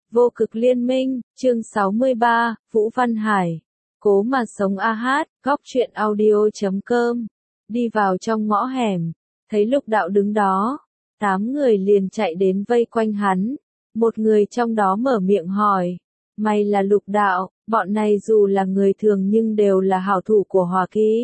Vô cực liên minh, chương 63, Vũ Văn Hải. Cố mà sống AH, góc truyện audio.com. Đi vào trong ngõ hẻm, thấy Lục Đạo đứng đó. 8 người liền chạy đến vây quanh hắn. Một người trong đó mở miệng hỏi. Mày là Lục Đạo, bọn này dù là người thường nhưng đều là hảo thủ của Hòa Ký.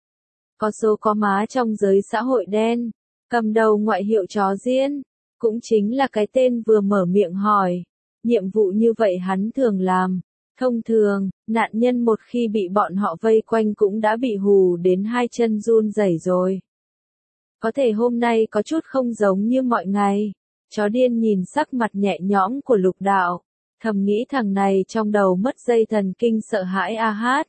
Có số có má trong giới xã hội đen, cầm đầu ngoại hiệu chó Diên, cũng chính là cái tên vừa mở miệng hỏi. Nhiệm vụ như vậy hắn thường làm. Thông thường, nạn nhân một khi bị bọn họ vây quanh cũng đã bị hù đến hai chân run rẩy rồi. Có thể hôm nay có chút không giống như mọi ngày. Chó Điên nhìn sắc mặt nhẹ nhõm của Lục Đạo, thầm nghĩ thằng này trong đầu mất dây thần kinh sợ hãi AH.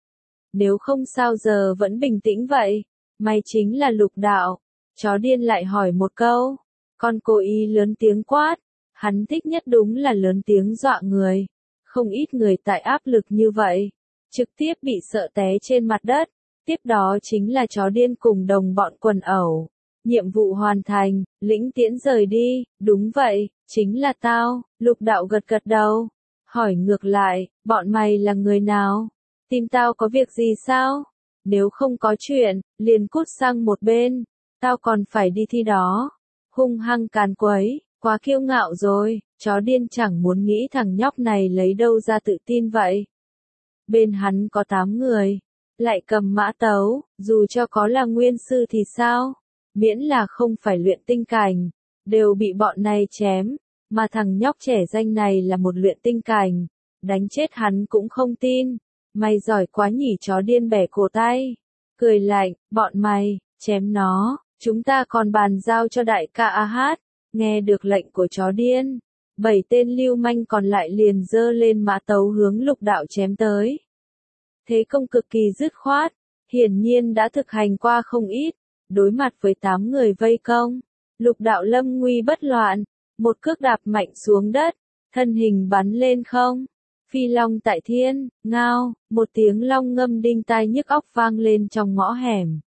Nếu không sao giờ vẫn bình tĩnh vậy, mày chính là Lục Đạo. Chó Điên lại hỏi một câu, con cố ý lớn tiếng quát. Hắn thích nhất đúng là lớn tiếng dọa người. Không ít người tại áp lực như vậy, trực tiếp bị sợ té trên mặt đất. Tiếp đó chính là Chó Điên cùng đồng bọn quần ẩu. Nhiệm vụ hoàn thành, lĩnh tiễn rời đi. Đúng vậy, chính là tao. Lục Đạo gật gật đầu. Hỏi ngược lại, bọn mày là người nào? Tìm tao có việc gì sao? Nếu không có chuyện, liền cút sang một bên. Tao còn phải đi thi đó. Hung hăng càn quấy. Quá kiêu ngạo rồi, Chó Điên chẳng muốn nghĩ thằng nhóc này lấy đâu ra tự tin vậy. Bên hắn có 8 người, lại cầm mã tấu, dù cho có là nguyên sư thì sao? Miễn là không phải luyện tinh cảnh, đều bị bọn này chém, mà thằng nhóc trẻ danh này là một luyện tinh cảnh, đánh chết hắn cũng không tin. Mày giỏi quá nhỉ, Chó Điên bẻ cổ tay, cười lạnh, bọn mày, chém nó, chúng ta còn bàn giao cho đại ca AH. Nghe được lệnh của Chó Điên, 7 tên lưu manh còn lại liền giơ lên mã tấu hướng Lục Đạo chém tới. Thế công cực kỳ dứt khoát, hiển nhiên đã thực hành qua không ít. Đối mặt với 8 người vây công, Lục Đạo lâm nguy bất loạn, một cước đạp mạnh xuống đất, thân hình bắn lên không. Phi long tại thiên, ngao, một tiếng long ngâm đinh tai nhức óc vang lên trong ngõ hẻm.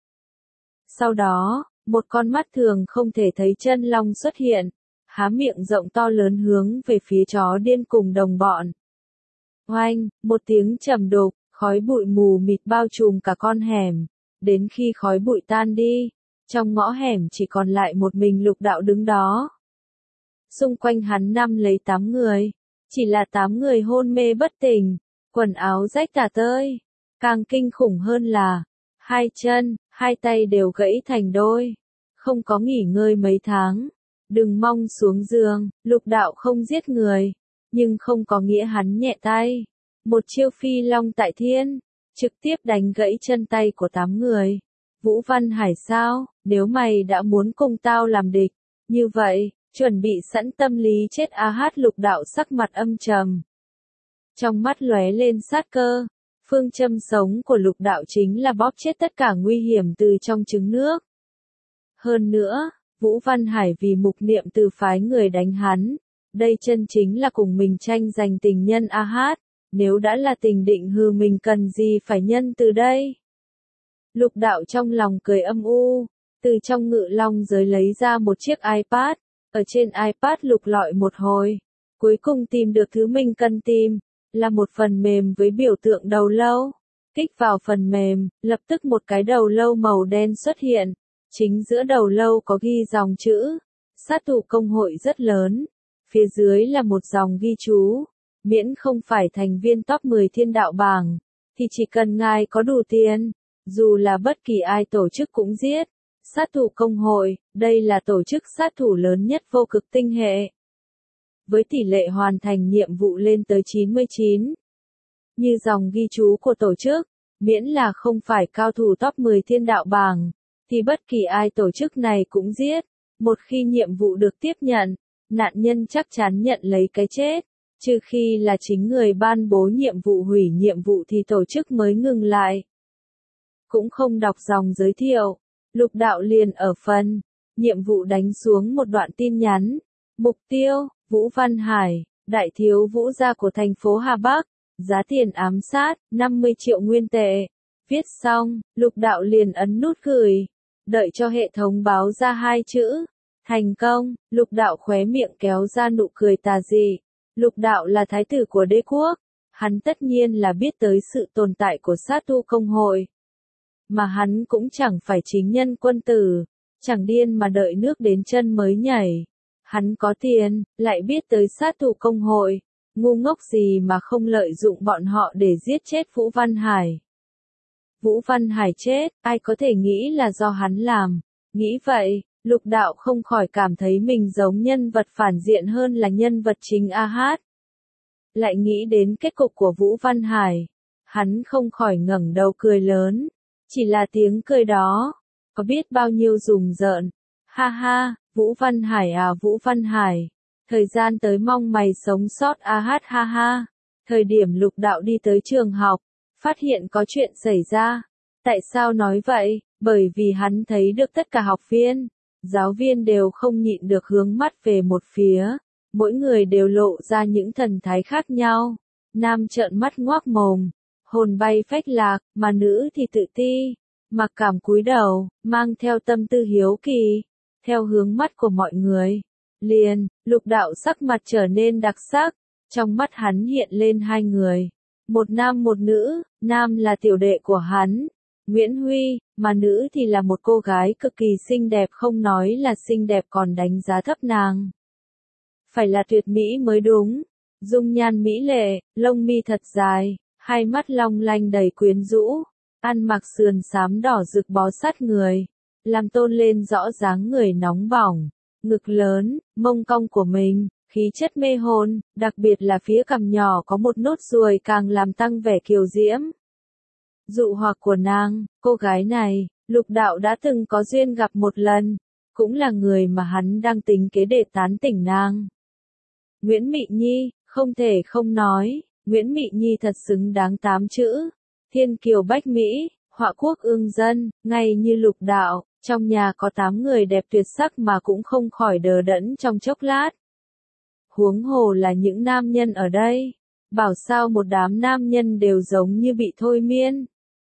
Sau đó, một con mắt thường không thể thấy chân long xuất hiện, há miệng rộng to lớn hướng về phía Chó Điên cùng đồng bọn. Oanh, một tiếng trầm đục, khói bụi mù mịt bao trùm cả con hẻm. Đến khi khói bụi tan đi, trong ngõ hẻm chỉ còn lại một mình Lục Đạo đứng đó. Xung quanh hắn lấy 8 người, chỉ là 8 người hôn mê bất tỉnh, quần áo rách tả tơi. Càng kinh khủng hơn là, hai chân, hai tay đều gãy thành đôi, không có nghỉ ngơi mấy tháng. Đừng mong xuống giường, Lục Đạo không giết người, nhưng không có nghĩa hắn nhẹ tay. Một chiêu phi long tại thiên, trực tiếp đánh gãy chân tay của 8 người. Vũ Văn Hải sao, nếu mày đã muốn cùng tao làm địch, như vậy, chuẩn bị sẵn tâm lý chết AH. Lục Đạo sắc mặt âm trầm, trong mắt lóe lên sát cơ. Phương châm sống của Lục Đạo chính là bóp chết tất cả nguy hiểm từ trong trứng nước. Hơn nữa, Vũ Văn Hải vì mục niệm từ phái người đánh hắn, đây chân chính là cùng mình tranh giành tình nhân AH. Nếu đã là tình định hư mình cần gì phải nhân từ đây. Lục Đạo trong lòng cười âm u, từ trong ngự long giới lấy ra một chiếc iPad, ở trên iPad lục lọi một hồi, cuối cùng tìm được thứ mình cần tìm, là một phần mềm với biểu tượng đầu lâu. Kích vào phần mềm, lập tức một cái đầu lâu màu đen xuất hiện, chính giữa đầu lâu có ghi dòng chữ, sát thủ công hội rất lớn, phía dưới là một dòng ghi chú. Miễn không phải thành viên top 10 thiên đạo bảng, thì chỉ cần ngài có đủ tiền, dù là bất kỳ ai tổ chức cũng giết. Sát thủ công hội, đây là tổ chức sát thủ lớn nhất vô cực tinh hệ. Với tỷ lệ hoàn thành nhiệm vụ lên tới 99. Như dòng ghi chú của tổ chức, miễn là không phải cao thủ top 10 thiên đạo bảng, thì bất kỳ ai tổ chức này cũng giết. Một khi nhiệm vụ được tiếp nhận, nạn nhân chắc chắn nhận lấy cái chết. Trừ khi là chính người ban bố nhiệm vụ hủy nhiệm vụ thì tổ chức mới ngừng lại. Cũng không đọc dòng giới thiệu, Lục Đạo liền ở phần nhiệm vụ đánh xuống một đoạn tin nhắn. Mục tiêu, Vũ Văn Hải, đại thiếu Vũ gia của thành phố Hà Bắc, giá tiền ám sát, 50 triệu nguyên tệ. Viết xong, Lục Đạo liền ấn nút gửi, đợi cho hệ thống báo ra 2 chữ. Thành công, Lục Đạo khóe miệng kéo ra nụ cười tà dị. Lục đạo là thái tử của đế quốc, hắn tất nhiên là biết tới sự tồn tại của sát thủ công hội. Mà hắn cũng chẳng phải chính nhân quân tử, chẳng điên mà đợi nước đến chân mới nhảy. Hắn có tiền, lại biết tới sát thủ công hội, ngu ngốc gì mà không lợi dụng bọn họ để giết chết Vũ Văn Hải. Vũ Văn Hải chết, ai có thể nghĩ là do hắn làm. Nghĩ vậy, lục đạo không khỏi cảm thấy mình giống nhân vật phản diện hơn là nhân vật chính A-hát. Lại nghĩ đến kết cục của Vũ Văn Hải, hắn không khỏi ngẩng đầu cười lớn. Chỉ là tiếng cười đó, có biết bao nhiêu rùng rợn. Ha ha, Vũ Văn Hải à Vũ Văn Hải, thời gian tới mong mày sống sót A-hát ha ha. Thời điểm lục đạo đi tới trường học, phát hiện có chuyện xảy ra. Tại sao nói vậy? Bởi vì hắn thấy được tất cả học viên, giáo viên đều không nhịn được hướng mắt về một phía. Mỗi người đều lộ ra những thần thái khác nhau. Nam trợn mắt ngoác mồm, hồn bay phách lạc, mà nữ thì tự ti, mặc cảm cúi đầu, mang theo tâm tư hiếu kỳ, theo hướng mắt của mọi người. Liền, lục đạo sắc mặt trở nên đặc sắc, trong mắt hắn hiện lên hai người, một nam một nữ, nam là tiểu đệ của hắn, Nguyễn Huy, mà nữ thì là một cô gái cực kỳ xinh đẹp, không nói là xinh đẹp còn đánh giá thấp nàng. Phải là tuyệt mỹ mới đúng, dung nhan mỹ lệ, lông mi thật dài, hai mắt long lanh đầy quyến rũ, ăn mặc sườn xám đỏ rực bó sát người, làm tôn lên rõ dáng người nóng bỏng, ngực lớn, mông cong của mình, khí chất mê hồn, đặc biệt là phía cằm nhỏ có một nốt ruồi càng làm tăng vẻ kiều diễm. Dụ hoặc của nàng, cô gái này, lục đạo đã từng có duyên gặp một lần, cũng là người mà hắn đang tính kế để tán tỉnh nàng. Nguyễn Mị Nhi, không thể không nói, Nguyễn Mị Nhi thật xứng đáng 8 chữ. Thiên kiều bách Mỹ, họa quốc ương dân, ngay như lục đạo, trong nhà có 8 người đẹp tuyệt sắc mà cũng không khỏi đờ đẫn trong chốc lát. Huống hồ là những nam nhân ở đây, bảo sao một đám nam nhân đều giống như bị thôi miên.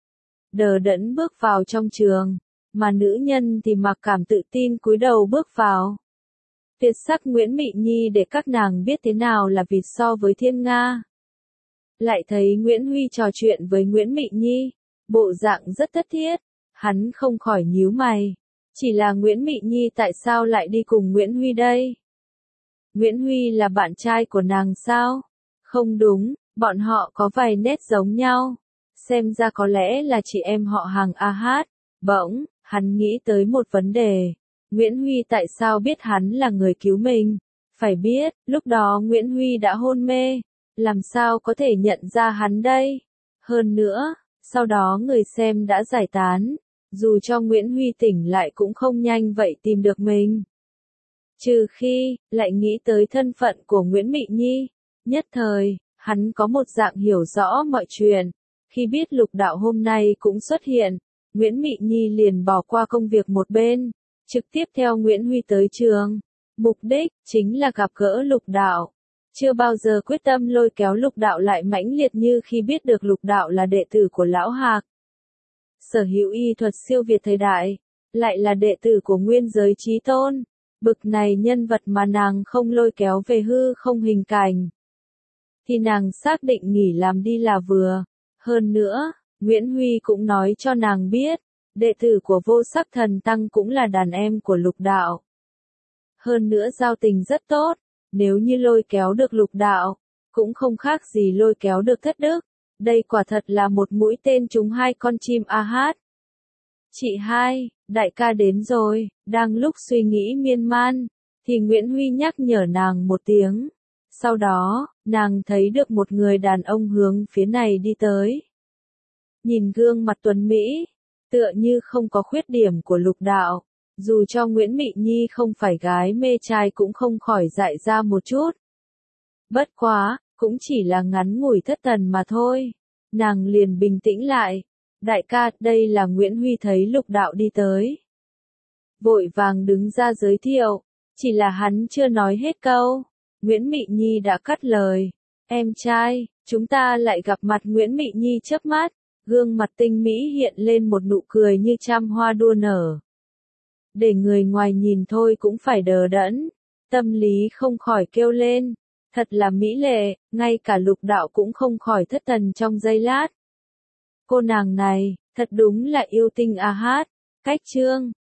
Đờ đẫn bước vào trong trường, mà nữ nhân thì mặc cảm tự tin cúi đầu bước vào. Tuyệt sắc Nguyễn Mị Nhi để các nàng biết thế nào là vịt so với thiên nga. Lại thấy Nguyễn Huy trò chuyện với Nguyễn Mị Nhi, bộ dạng rất thất thiết, hắn không khỏi nhíu mày. Chỉ là Nguyễn Mị Nhi tại sao lại đi cùng Nguyễn Huy đây? Nguyễn Huy là bạn trai của nàng sao? Không đúng, bọn họ có vài nét giống nhau. Xem ra có lẽ là chị em họ hàng A-hát. Bỗng, hắn nghĩ tới một vấn đề. Nguyễn Huy tại sao biết hắn là người cứu mình? Phải biết, lúc đó Nguyễn Huy đã hôn mê. Làm sao có thể nhận ra hắn đây? Hơn nữa, sau đó người xem đã giải tán. Dù cho Nguyễn Huy tỉnh lại cũng không nhanh vậy tìm được mình. Trừ khi, lại nghĩ tới thân phận của Nguyễn Mị Nhi. Nhất thời, hắn có một dạng hiểu rõ mọi chuyện. Khi biết lục đạo hôm nay cũng xuất hiện, Nguyễn Mị Nhi liền bỏ qua công việc một bên, trực tiếp theo Nguyễn Huy tới trường. Mục đích, chính là gặp gỡ lục đạo. Chưa bao giờ quyết tâm lôi kéo lục đạo lại mãnh liệt như khi biết được lục đạo là đệ tử của Lão Hạc. Sở hữu y thuật siêu việt thời đại, lại là đệ tử của nguyên giới chí tôn. Bực này nhân vật mà nàng không lôi kéo về hư không hình cảnh. Thì nàng xác định nghỉ làm đi là vừa. Hơn nữa, Nguyễn Huy cũng nói cho nàng biết, đệ tử của Vô Sắc Thần Tăng cũng là đàn em của lục đạo. Hơn nữa giao tình rất tốt, nếu như lôi kéo được lục đạo, cũng không khác gì lôi kéo được Thất Đức. Đây quả thật là một mũi tên trúng hai con chim A-hát. Chị hai, đại ca đến rồi, đang lúc suy nghĩ miên man, thì Nguyễn Huy nhắc nhở nàng một tiếng. Sau đó, nàng thấy được một người đàn ông hướng phía này đi tới. Nhìn gương mặt tuấn Mỹ, tựa như không có khuyết điểm của lục đạo, dù cho Nguyễn Mị Nhi không phải gái mê trai cũng không khỏi dại ra một chút. Bất quá, cũng chỉ là ngắn ngủi thất thần mà thôi. Nàng liền bình tĩnh lại. Đại ca, đây là Nguyễn Huy thấy lục đạo đi tới. Vội vàng đứng ra giới thiệu, chỉ là hắn chưa nói hết câu. Nguyễn Mị Nhi đã cắt lời. Em trai, chúng ta lại gặp mặt. Nguyễn Mị Nhi chớp mắt, gương mặt tinh mỹ hiện lên một nụ cười như trăm hoa đua nở. Để người ngoài nhìn thôi cũng phải đờ đẫn, tâm lý không khỏi kêu lên. Thật là mỹ lệ, ngay cả Lục Đạo cũng không khỏi thất thần trong giây lát. Cô nàng này, thật đúng là yêu tinh A Hát. Cách chương